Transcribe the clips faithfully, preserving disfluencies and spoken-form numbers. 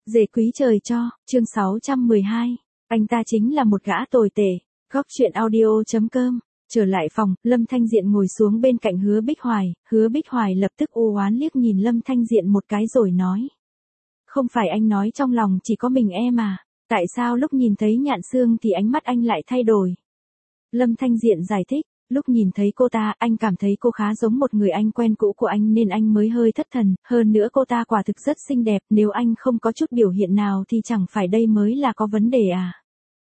Dề quý trời cho, chương sáu trăm mười hai. Anh ta chính là một gã tồi tệ. Góc chuyện audio.com. Trở lại phòng, Lâm Thanh Diện ngồi xuống bên cạnh Hứa Bích Hoài, Hứa Bích Hoài lập tức u oán liếc nhìn Lâm Thanh Diện một cái rồi nói. Không phải anh nói trong lòng chỉ có mình em à, tại sao lúc nhìn thấy Nhạn Sương thì ánh mắt anh lại thay đổi? Lâm Thanh Diện giải thích. Lúc nhìn thấy cô ta, anh cảm thấy cô khá giống một người anh quen cũ của anh nên anh mới hơi thất thần, hơn nữa cô ta quả thực rất xinh đẹp, nếu anh không có chút biểu hiện nào thì chẳng phải đây mới là có vấn đề à.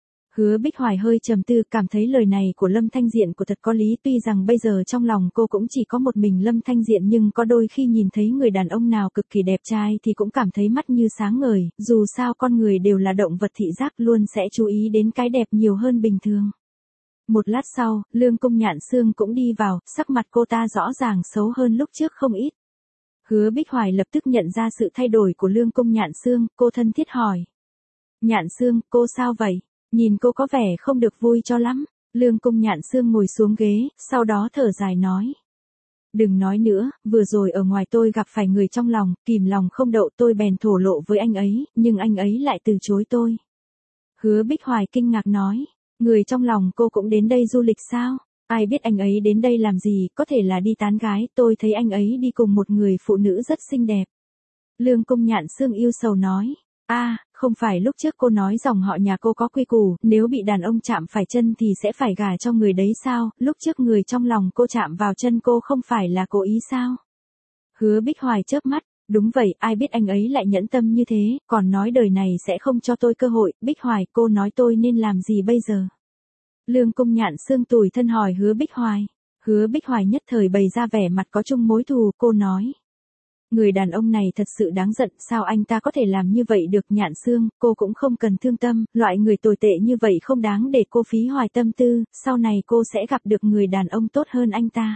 Hứa Bích Hoài hơi trầm tư, cảm thấy lời này của Lâm Thanh Diện của thật có lý, tuy rằng bây giờ trong lòng cô cũng chỉ có một mình Lâm Thanh Diện nhưng có đôi khi nhìn thấy người đàn ông nào cực kỳ đẹp trai thì cũng cảm thấy mắt như sáng ngời, dù sao con người đều là động vật thị giác luôn sẽ chú ý đến cái đẹp nhiều hơn bình thường. Một lát sau, Lương Cung Nhạn Sương cũng đi vào, sắc mặt cô ta rõ ràng xấu hơn lúc trước không ít. Hứa Bích Hoài lập tức nhận ra sự thay đổi của Lương Cung Nhạn Sương, cô thân thiết hỏi. Nhạn Sương, cô sao vậy? Nhìn cô có vẻ không được vui cho lắm. Lương Cung Nhạn Sương ngồi xuống ghế, sau đó thở dài nói. Đừng nói nữa, vừa rồi ở ngoài tôi gặp phải người trong lòng, kìm lòng không đậu, tôi bèn thổ lộ với anh ấy, nhưng anh ấy lại từ chối tôi. Hứa Bích Hoài kinh ngạc nói. Người trong lòng cô cũng đến đây du lịch sao? Ai biết anh ấy đến đây làm gì, có thể là đi tán gái, tôi thấy anh ấy đi cùng một người phụ nữ rất xinh đẹp. Lương Cung Nhạn Sương yêu sầu nói. a à, không phải lúc trước cô nói dòng họ nhà cô có quy củ, nếu bị đàn ông chạm phải chân thì sẽ phải gả cho người đấy sao? Lúc trước người trong lòng cô chạm vào chân cô không phải là cố ý sao? Hứa Bích Hoài chớp mắt. Đúng vậy, ai biết anh ấy lại nhẫn tâm như thế, còn nói đời này sẽ không cho tôi cơ hội. Bích Hoài, cô nói tôi nên làm gì bây giờ? Lương Cung Nhạn Sương tủi thân hỏi Hứa Bích Hoài. Hứa Bích Hoài nhất thời bày ra vẻ mặt có chung mối thù, cô nói. Người đàn ông này thật sự đáng giận, sao anh ta có thể làm như vậy được? Nhạn Sương, cô cũng không cần thương tâm, loại người tồi tệ như vậy không đáng để cô phí hoài tâm tư, sau này cô sẽ gặp được người đàn ông tốt hơn anh ta.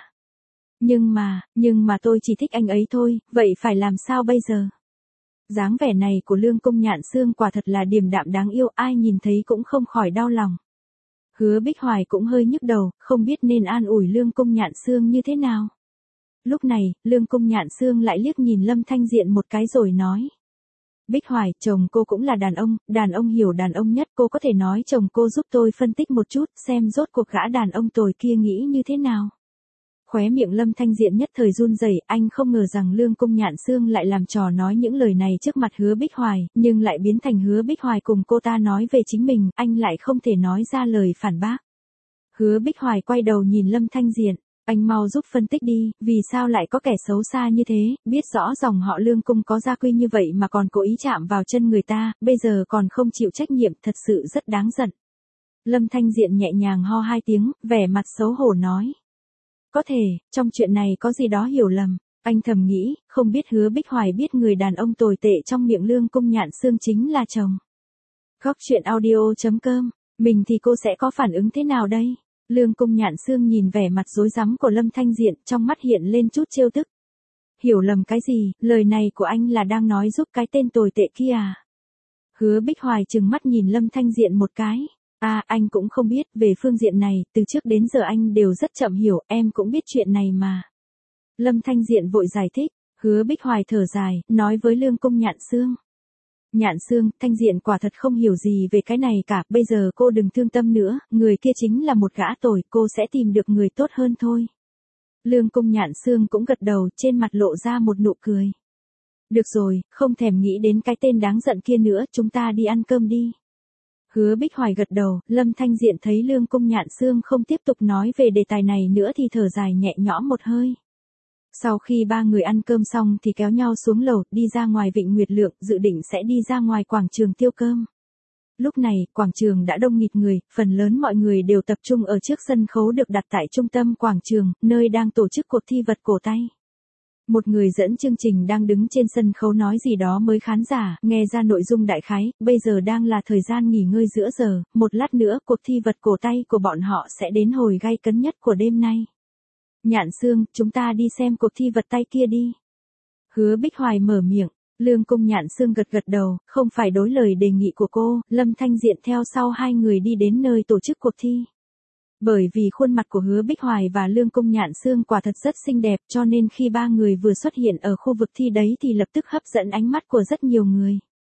Nhưng mà, nhưng mà tôi chỉ thích anh ấy thôi, vậy phải làm sao bây giờ? Dáng vẻ này của Lương Cung Nhạn Sương quả thật là điềm đạm đáng yêu, ai nhìn thấy cũng không khỏi đau lòng. Hứa Bích Hoài cũng hơi nhức đầu, không biết nên an ủi Lương Cung Nhạn Sương như thế nào. Lúc này, Lương Cung Nhạn Sương lại liếc nhìn Lâm Thanh Diện một cái rồi nói. Bích Hoài, chồng cô cũng là đàn ông, đàn ông hiểu đàn ông nhất, cô có thể nói chồng cô giúp tôi phân tích một chút, xem rốt cuộc gã đàn ông tồi kia nghĩ như thế nào. Khóe miệng Lâm Thanh Diện nhất thời run rẩy, anh không ngờ rằng Lương Cung Nhạn Sương lại làm trò nói những lời này trước mặt Hứa Bích Hoài, nhưng lại biến thành Hứa Bích Hoài cùng cô ta nói về chính mình, anh lại không thể nói ra lời phản bác. Hứa Bích Hoài quay đầu nhìn Lâm Thanh Diện, anh mau giúp phân tích đi, vì sao lại có kẻ xấu xa như thế, biết rõ dòng họ Lương Cung có gia quy như vậy mà còn cố ý chạm vào chân người ta, bây giờ còn không chịu trách nhiệm, thật sự rất đáng giận. Lâm Thanh Diện nhẹ nhàng ho hai tiếng, vẻ mặt xấu hổ nói. Có thể, trong chuyện này có gì đó hiểu lầm, anh thầm nghĩ, không biết Hứa Bích Hoài biết người đàn ông tồi tệ trong miệng Lương Cung Nhạn Sương chính là chồng. Góc chuyện audio.com, mình thì cô sẽ có phản ứng thế nào đây? Lương Cung Nhạn Sương nhìn vẻ mặt rối rắm của Lâm Thanh Diện, trong mắt hiện lên chút trêu tức. Hiểu lầm cái gì, lời này của anh là đang nói giúp cái tên tồi tệ kia à? Hứa Bích Hoài trừng mắt nhìn Lâm Thanh Diện một cái. À, anh cũng không biết, về phương diện này, từ trước đến giờ anh đều rất chậm hiểu, em cũng biết chuyện này mà. Lâm Thanh Diện vội giải thích, Hứa Bích Hoài thở dài, nói với Lương Cung Nhạn Sương. Nhạn Sương, Thanh Diện quả thật không hiểu gì về cái này cả, bây giờ cô đừng thương tâm nữa, người kia chính là một gã tồi, cô sẽ tìm được người tốt hơn thôi. Lương Cung Nhạn Sương cũng gật đầu, trên mặt lộ ra một nụ cười. Được rồi, không thèm nghĩ đến cái tên đáng giận kia nữa, chúng ta đi ăn cơm đi. Hứa Bích Hoài gật đầu, Lâm Thanh Diện thấy Lương Cung Nhạn Sương không tiếp tục nói về đề tài này nữa thì thở dài nhẹ nhõm một hơi. Sau khi ba người ăn cơm xong thì kéo nhau xuống lầu, đi ra ngoài Vịnh Nguyệt Lượng, dự định sẽ đi ra ngoài quảng trường tiêu cơm. Lúc này, quảng trường đã đông nghịt người, phần lớn mọi người đều tập trung ở trước sân khấu được đặt tại trung tâm quảng trường, nơi đang tổ chức cuộc thi vật cổ tay. Một người dẫn chương trình đang đứng trên sân khấu nói gì đó với khán giả, nghe ra nội dung đại khái, bây giờ đang là thời gian nghỉ ngơi giữa giờ, một lát nữa cuộc thi vật cổ tay của bọn họ sẽ đến hồi gay cấn nhất của đêm nay. Nhạn Sương, chúng ta đi xem cuộc thi vật tay kia đi. Hứa Bích Hoài mở miệng, Lương Cung Nhạn Sương gật gật đầu, không phải đối lời đề nghị của cô, Lâm Thanh Diện theo sau hai người đi đến nơi tổ chức cuộc thi. Bởi vì khuôn mặt của Hứa Bích Hoài và Lương Cung Nhạn Sương quả thật rất xinh đẹp cho nên khi ba người vừa xuất hiện ở khu vực thi đấy thì lập tức hấp dẫn ánh mắt của rất nhiều người.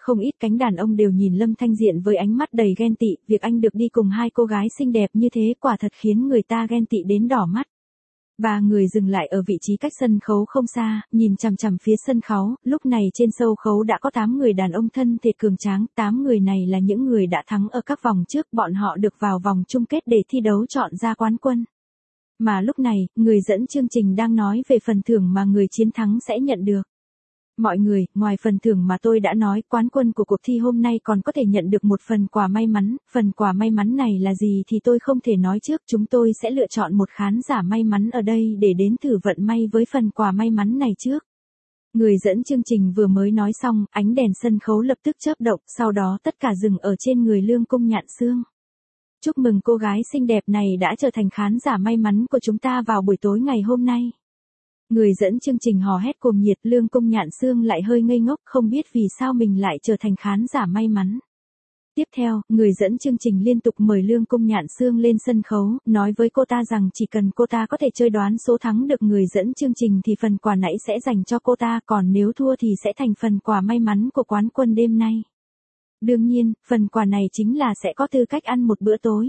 Không ít cánh đàn ông đều nhìn Lâm Thanh Diện với ánh mắt đầy ghen tị, việc anh được đi cùng hai cô gái xinh đẹp như thế quả thật khiến người ta ghen tị đến đỏ mắt. Ba người dừng lại ở vị trí cách sân khấu không xa, nhìn chằm chằm phía sân khấu, lúc này trên sân khấu đã có tám người đàn ông thân thể cường tráng, tám người này là những người đã thắng ở các vòng trước, bọn họ được vào vòng chung kết để thi đấu chọn ra quán quân. Mà lúc này, người dẫn chương trình đang nói về phần thưởng mà người chiến thắng sẽ nhận được. Mọi người, ngoài phần thưởng mà tôi đã nói, quán quân của cuộc thi hôm nay còn có thể nhận được một phần quà may mắn, phần quà may mắn này là gì thì tôi không thể nói trước, chúng tôi sẽ lựa chọn một khán giả may mắn ở đây để đến thử vận may với phần quà may mắn này trước. Người dẫn chương trình vừa mới nói xong, ánh đèn sân khấu lập tức chớp động, sau đó tất cả dừng ở trên người Lương Cung Nhạn Xương. Chúc mừng cô gái xinh đẹp này đã trở thành khán giả may mắn của chúng ta vào buổi tối ngày hôm nay. Người dẫn chương trình hò hét cuồng nhiệt, Lương Cung Nhạn Xương lại hơi ngây ngốc, không biết vì sao mình lại trở thành khán giả may mắn. Tiếp theo, người dẫn chương trình liên tục mời Lương Cung Nhạn Xương lên sân khấu, nói với cô ta rằng chỉ cần cô ta có thể chơi đoán số thắng được người dẫn chương trình thì phần quà nãy sẽ dành cho cô ta, còn nếu thua thì sẽ thành phần quà may mắn của quán quân đêm nay. Đương nhiên, phần quà này chính là sẽ có tư cách ăn một bữa tối.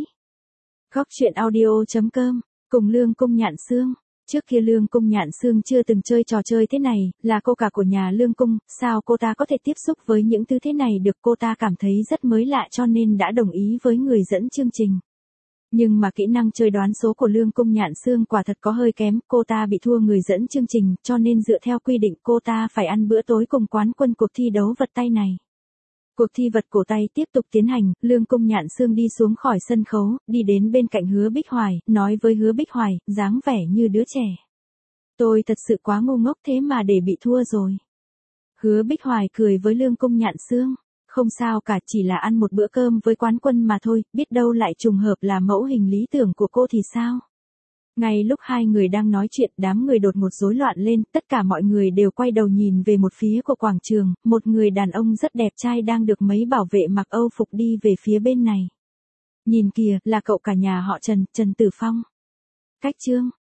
Góc truyện audio chấm com, cùng Lương Cung Nhạn Xương. Trước kia Lương Cung Nhạn Xương chưa từng chơi trò chơi thế này, là cô cả của nhà Lương Cung, sao cô ta có thể tiếp xúc với những thứ thế này được, cô ta cảm thấy rất mới lạ cho nên đã đồng ý với người dẫn chương trình. Nhưng mà kỹ năng chơi đoán số của Lương Cung Nhạn Xương quả thật có hơi kém, cô ta bị thua người dẫn chương trình, cho nên dựa theo quy định cô ta phải ăn bữa tối cùng quán quân cuộc thi đấu vật tay này. Cuộc thi vật cổ tay tiếp tục tiến hành, Lương Cung Nhạn Xương đi xuống khỏi sân khấu, đi đến bên cạnh Hứa Bích Hoài, nói với Hứa Bích Hoài, dáng vẻ như đứa trẻ. Tôi thật sự quá ngu ngốc thế mà để bị thua rồi. Hứa Bích Hoài cười với Lương Cung Nhạn Xương, không sao cả, chỉ là ăn một bữa cơm với quán quân mà thôi, biết đâu lại trùng hợp là mẫu hình lý tưởng của cô thì sao. Ngay lúc hai người đang nói chuyện, đám người đột ngột rối loạn lên, tất cả mọi người đều quay đầu nhìn về một phía của quảng trường, một người đàn ông rất đẹp trai đang được mấy bảo vệ mặc Âu phục đi về phía bên này. Nhìn kìa, là cậu cả nhà họ Trần, Trần Tử Phong. Cách chương